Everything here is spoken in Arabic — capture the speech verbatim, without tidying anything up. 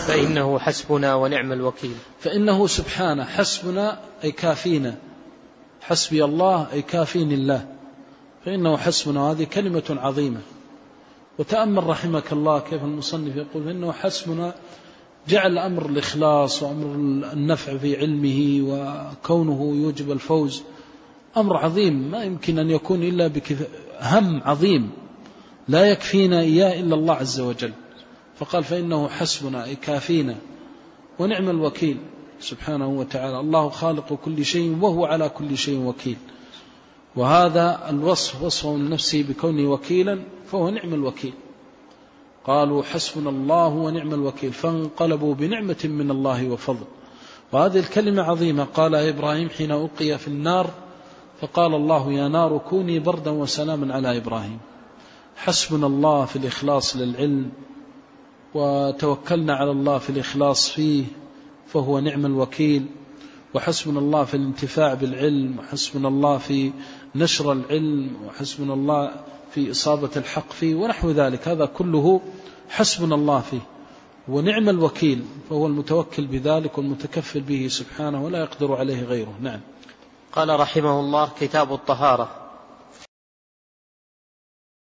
فإنه حسبنا ونعم الوكيل. فإنه سبحانه حسبنا أي كافينا، حسبي الله أي كافيني الله، فإنه حسبنا، هذه كلمة عظيمة. وتأمل رحمك الله كيف المصنف يقول فإنه حسبنا، جعل أمر الإخلاص وأمر النفع في علمه وكونه يوجب الفوز أمر عظيم ما يمكن أن يكون إلا بكف... هم عظيم لا يكفينا إياه إلا الله عز وجل، فقال فإنه حسبنا أي كافينا ونعم الوكيل سبحانه وتعالى. الله خالق كل شيء وهو على كل شيء وكيل، وهذا الوصف وصفه لنفسه بكونه وكيلا، فهو نعم الوكيل. قالوا حسبنا الله ونعم الوكيل، فانقلبوا بنعمة من الله وفضل. وهذه الكلمة عظيمة، قال إبراهيم حين ألقي في النار فقال الله يا نار كوني بردا وسلاما على إبراهيم. حسبنا الله في الإخلاص للعلم، وتوكلنا على الله في الإخلاص فيه فهو نعم الوكيل. وحسبنا الله في الانتفاع بالعلم، وحسبنا الله في نشر العلم، وحسبنا الله في إصابة الحق فيه ونحو ذلك، هذا كله حسبنا الله فيه. ونعم الوكيل فهو المتوكل بذلك والمتكفل به سبحانه ولا يقدر عليه غيره. نعم. قال رحمه الله: كتاب الطهارة.